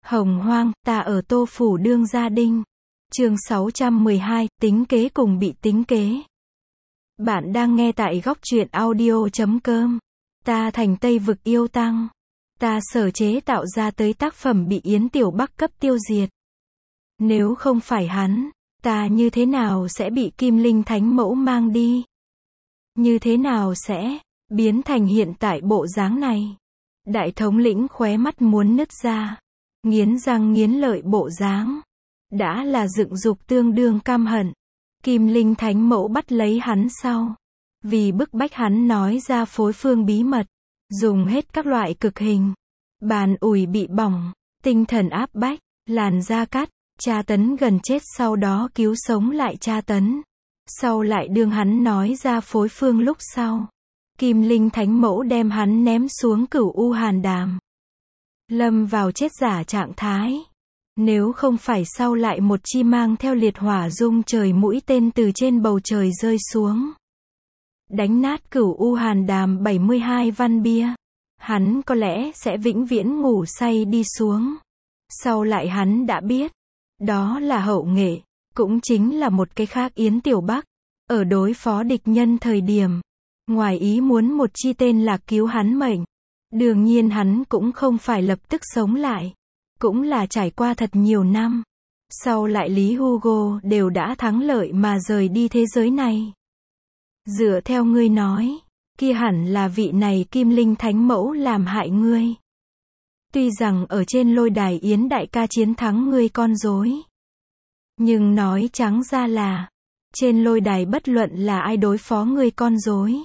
Hồng hoang, ta ở Tô Phủ đương gia đinh. Chương 612, tính kế cùng bị tính kế. Bạn đang nghe tại góc truyện audio.com. Ta thành Tây Vực yêu tăng. Ta sở chế tạo ra tới tác phẩm bị Yến Tiểu Bắc cấp tiêu diệt. Nếu không phải hắn, ta như thế nào sẽ bị Kim Linh Thánh Mẫu mang đi? Như thế nào sẽ biến thành hiện tại bộ dáng này? Đại thống lĩnh khóe mắt muốn nứt ra, nghiến răng nghiến lợi bộ dáng. Đã là dựng dục tương đương căm hận. Kim Linh Thánh Mẫu bắt lấy hắn sau, vì bức bách hắn nói ra phối phương bí mật, dùng hết các loại cực hình, bàn ủi bị bỏng, tinh thần áp bách, làn da cắt, tra tấn gần chết, sau đó cứu sống lại tra tấn. Sau lại đương hắn nói ra phối phương lúc sau, Kim Linh Thánh Mẫu đem hắn ném xuống Cửu U Hàn Đàm, lâm vào chết giả trạng thái. Nếu không phải sau lại một chi mang theo liệt hỏa dung trời mũi tên từ trên bầu trời rơi xuống, đánh nát Cửu U Hàn Đàm 72 văn bia, hắn có lẽ sẽ vĩnh viễn ngủ say đi xuống. Sau lại hắn đã biết, đó là hậu nghệ, cũng chính là một cái khác Yến Tiểu Bắc, ở đối phó địch nhân thời điểm, ngoài ý muốn một chi tên lạc cứu hắn mệnh. Đương nhiên hắn cũng không phải lập tức sống lại, cũng là trải qua thật nhiều năm. Sau lại Lý Hugo đều đã thắng lợi mà rời đi thế giới này. Dựa theo ngươi nói, kia hẳn là vị này Kim Linh Thánh Mẫu làm hại ngươi. Tuy rằng ở trên lôi đài Yến đại ca chiến thắng ngươi con rối, nhưng nói trắng ra là, trên lôi đài bất luận là ai đối phó ngươi con rối,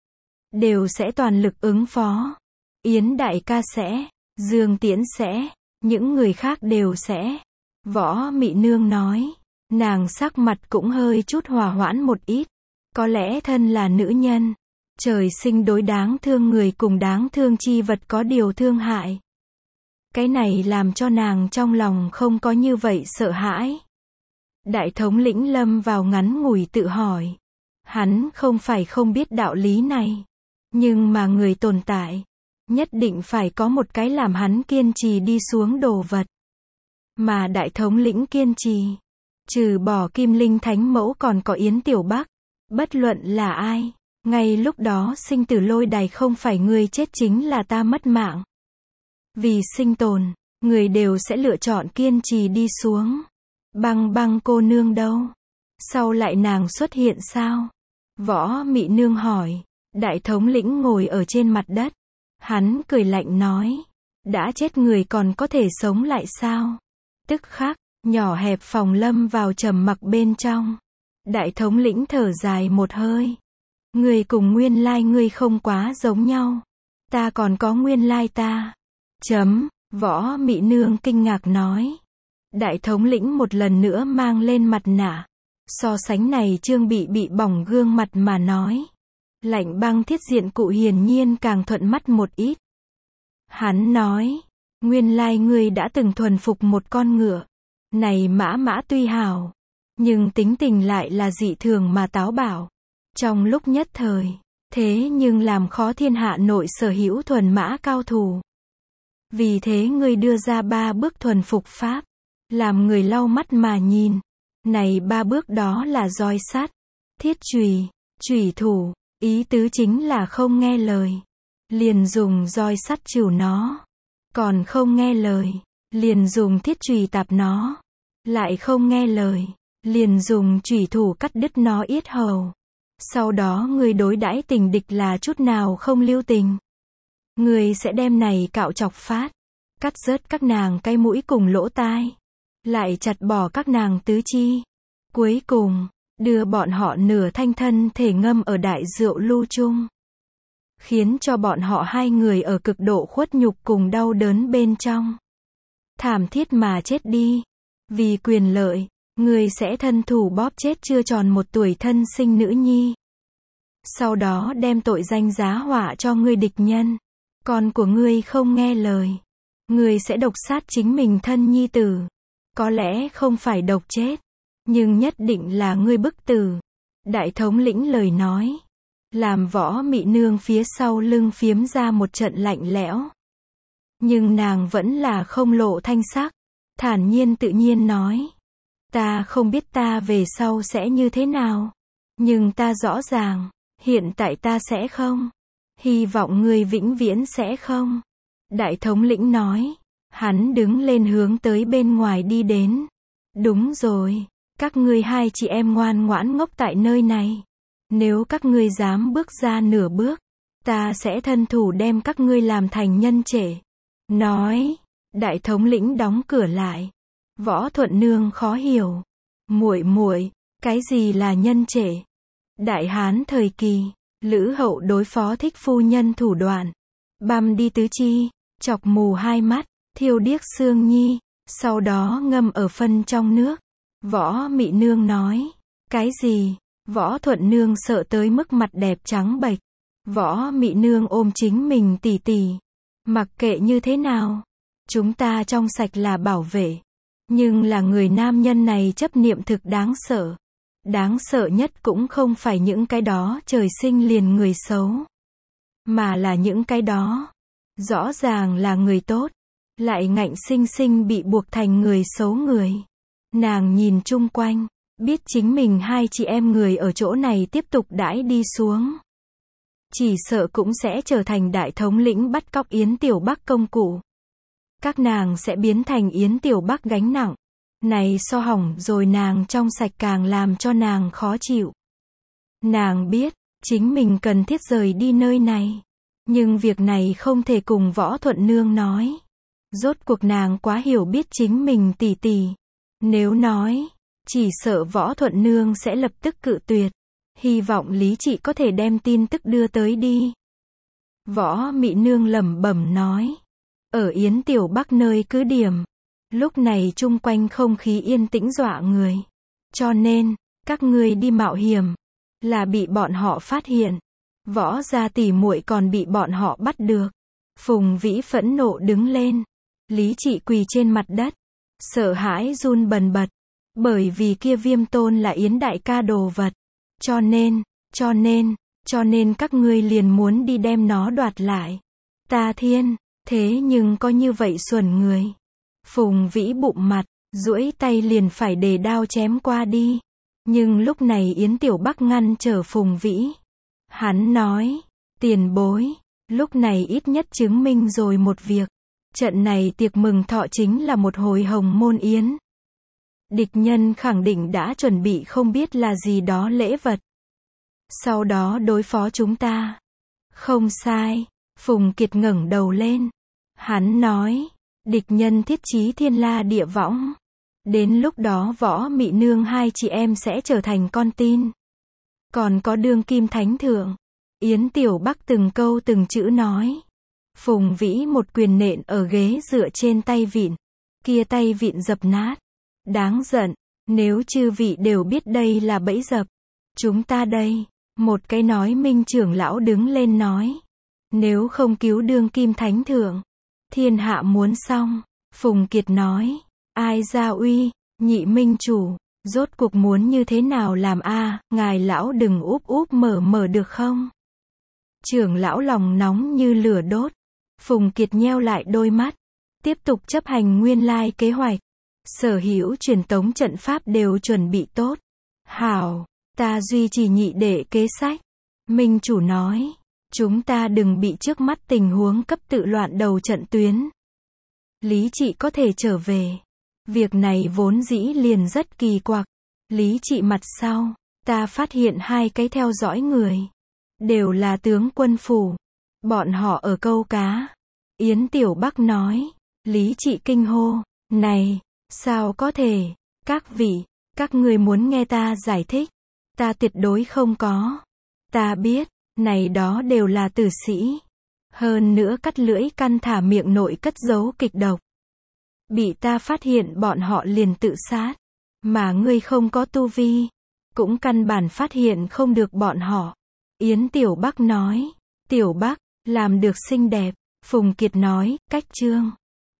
đều sẽ toàn lực ứng phó. Yến đại ca sẽ, Dương Tiễn sẽ, những người khác đều sẽ. Võ Mị Nương nói, nàng sắc mặt cũng hơi chút hòa hoãn một ít. Có lẽ thân là nữ nhân, trời sinh đối đáng thương người cùng đáng thương chi vật có điều thương hại. Cái này làm cho nàng trong lòng không có như vậy sợ hãi. Đại thống lĩnh lâm vào ngắn ngủi tự hỏi. Hắn không phải không biết đạo lý này, nhưng mà người tồn tại, nhất định phải có một cái làm hắn kiên trì đi xuống đồ vật. Mà đại thống lĩnh kiên trì, trừ bỏ Kim Linh Thánh Mẫu còn có Yến Tiểu Bắc. Bất luận là ai, ngay lúc đó sinh tử lôi đài không phải người chết chính là ta mất mạng. Vì sinh tồn, người đều sẽ lựa chọn kiên trì đi xuống. Băng băng cô nương đâu? Sau lại nàng xuất hiện sao? Võ Mị Nương hỏi. Đại thống lĩnh ngồi ở trên mặt đất. Hắn cười lạnh nói, đã chết người còn có thể sống lại sao? Tức khắc, nhỏ hẹp phòng lâm vào trầm mặc bên trong. Đại thống lĩnh thở dài một hơi. Người cùng nguyên lai ngươi không quá giống nhau. Ta còn có nguyên lai ta. Võ Mị Nương kinh ngạc nói. Đại thống lĩnh một lần nữa mang lên mặt nạ. So sánh này Trương bị bỏng gương mặt mà nói. Lạnh băng thiết diện cụ hiển nhiên càng thuận mắt một ít. Hắn nói, nguyên lai ngươi đã từng thuần phục một con ngựa. Này mã tuy hảo, nhưng tính tình lại là dị thường mà táo bạo. Trong lúc nhất thời, thế nhưng làm khó thiên hạ nội sở hữu thuần mã cao thủ. Vì thế ngươi đưa ra 3 bước thuần phục pháp, làm người lau mắt mà nhìn. Này 3 bước đó là roi sắt, thiết chùy, chủy thủ. Ý tứ chính là không nghe lời, liền dùng roi sắt chịu nó. Còn không nghe lời, liền dùng thiết chùy tạp nó. Lại không nghe lời, liền dùng chủy thủ cắt đứt nó yết hầu. Sau đó người đối đãi tình địch là chút nào không lưu tình. Người sẽ đem này cạo chọc phát, cắt rớt các nàng cái mũi cùng lỗ tai, lại chặt bỏ các nàng tứ chi. Cuối cùng, đưa bọn họ nửa thanh thân thể ngâm ở đại rượu lưu chung, khiến cho bọn họ hai người ở cực độ khuất nhục cùng đau đớn bên trong, thảm thiết mà chết đi. Vì quyền lợi, người sẽ thân thủ bóp chết chưa tròn 1 tuổi thân sinh nữ nhi. Sau đó đem tội danh giá họa cho ngươi địch nhân. Con của ngươi không nghe lời, ngươi sẽ độc sát chính mình thân nhi tử. Có lẽ không phải độc chết, nhưng nhất định là ngươi bức tử. Đại thống lĩnh lời nói, làm Võ Mị Nương phía sau lưng phiếm ra một trận lạnh lẽo. Nhưng nàng vẫn là không lộ thanh sắc, thản nhiên tự nhiên nói. Ta không biết ta về sau sẽ như thế nào. Nhưng ta rõ ràng, hiện tại ta sẽ không. Hy vọng ngươi vĩnh viễn sẽ không. Đại thống lĩnh nói. Hắn đứng lên hướng tới bên ngoài đi đến. Đúng rồi, các ngươi hai chị em ngoan ngoãn ngốc tại nơi này. Nếu các ngươi dám bước ra nửa bước, ta sẽ thân thủ đem các ngươi làm thành nhân trễ. Nói, đại thống lĩnh đóng cửa lại. Võ Thuận Nương khó hiểu. Muội muội, cái gì là nhân trễ? Đại Hán thời kỳ, Lữ Hậu đối phó thích phu nhân thủ đoạn, băm đi tứ chi, chọc mù hai mắt, thiêu điếc xương nhi, sau đó ngâm ở phân trong nước. Võ Mị Nương nói, cái gì? Võ Thuận Nương sợ tới mức mặt đẹp trắng bệch. Võ Mị Nương ôm chính mình tỉ tỉ. Mặc kệ như thế nào, chúng ta trong sạch là bảo vệ. Nhưng là người nam nhân này chấp niệm thực đáng sợ. Đáng sợ nhất cũng không phải những cái đó trời sinh liền người xấu, mà là những cái đó rõ ràng là người tốt, lại ngạnh sinh sinh bị buộc thành người xấu người. Nàng nhìn chung quanh, biết chính mình hai chị em người ở chỗ này tiếp tục đãi đi xuống, chỉ sợ cũng sẽ trở thành đại thống lĩnh bắt cóc Yến Tiểu Bắc công cụ. Các nàng sẽ biến thành Yến Tiểu Bắc gánh nặng. Này so hỏng rồi nàng trong sạch càng làm cho nàng khó chịu. Nàng biết, chính mình cần thiết rời đi nơi này. Nhưng việc này không thể cùng Võ Thuận Nương nói. Rốt cuộc nàng quá hiểu biết chính mình tỉ tỉ. Nếu nói, chỉ sợ Võ Thuận Nương sẽ lập tức cự tuyệt. Hy vọng Lý Trị có thể đem tin tức đưa tới đi. Võ Mị Nương lẩm bẩm nói. Ở Yến Tiểu Bắc nơi cứ điểm. Lúc này chung quanh không khí yên tĩnh dọa người. Cho nên, các ngươi đi mạo hiểm, là bị bọn họ phát hiện. Võ gia tỷ muội còn bị bọn họ bắt được. Phùng Vĩ phẫn nộ đứng lên. Lý Trị quỳ trên mặt đất, sợ hãi run bần bật. Bởi vì kia Viêm Tôn là Yến đại ca đồ vật. Cho nên các ngươi liền muốn đi đem nó đoạt lại. Ta thiên, thế nhưng có như vậy xuẩn người. Phùng Vĩ bụng mặt, duỗi tay liền phải đề đao chém qua đi. Nhưng lúc này Yến Tiểu Bắc ngăn trở Phùng Vĩ. Hắn nói, tiền bối, lúc này ít nhất chứng minh rồi một việc. Trận này tiệc mừng thọ chính là một hồi hồng môn yến. Địch nhân khẳng định đã chuẩn bị không biết là gì đó lễ vật. Sau đó đối phó chúng ta. Không sai, Phùng Kiệt ngẩng đầu lên. Hắn nói, địch nhân thiết chí thiên la địa võng. Đến lúc đó Võ Mị Nương hai chị em sẽ trở thành con tin. Còn có đương kim thánh thượng. Yến Tiểu Bắc từng câu từng chữ nói. Phùng Vĩ một quyền nện ở ghế dựa trên tay vịn. Kia tay vịn dập nát. Đáng giận, nếu chư vị đều biết đây là bẫy dập. Chúng ta đây. Một cái nói Minh trưởng lão đứng lên nói. Nếu không cứu đương kim thánh thượng, thiên hạ muốn xong. Phùng Kiệt nói. Ai ra uy, nhị minh chủ, rốt cuộc muốn như thế nào làm a? Ngài lão đừng úp úp mở được không? Trưởng lão lòng nóng như lửa đốt. Phùng Kiệt nheo lại đôi mắt, tiếp tục chấp hành nguyên lai kế hoạch. Sở hữu truyền tống trận pháp đều chuẩn bị tốt. Hảo, ta duy trì nhị đệ kế sách. Minh chủ nói, chúng ta đừng bị trước mắt tình huống cấp tự loạn đầu trận tuyến. Lý Trị có thể trở về. Việc này vốn dĩ liền rất kỳ quặc. Lý Trị mặt sau, ta phát hiện hai cái theo dõi người. Đều là tướng quân phủ. Bọn họ ở câu cá. Yến Tiểu Bắc nói. Lý Trị kinh hô. Này, sao có thể? Các vị, các người muốn nghe ta giải thích. Ta tuyệt đối không có. Ta biết, này đó đều là tử sĩ. Hơn nữa cắt lưỡi căn thả miệng nội cất giấu kịch độc. Bị ta phát hiện bọn họ liền tự sát. Mà ngươi không có tu vi, cũng căn bản phát hiện không được bọn họ. Yến Tiểu Bắc nói. Tiểu Bắc, làm được xinh đẹp. Phùng Kiệt nói, cách chương.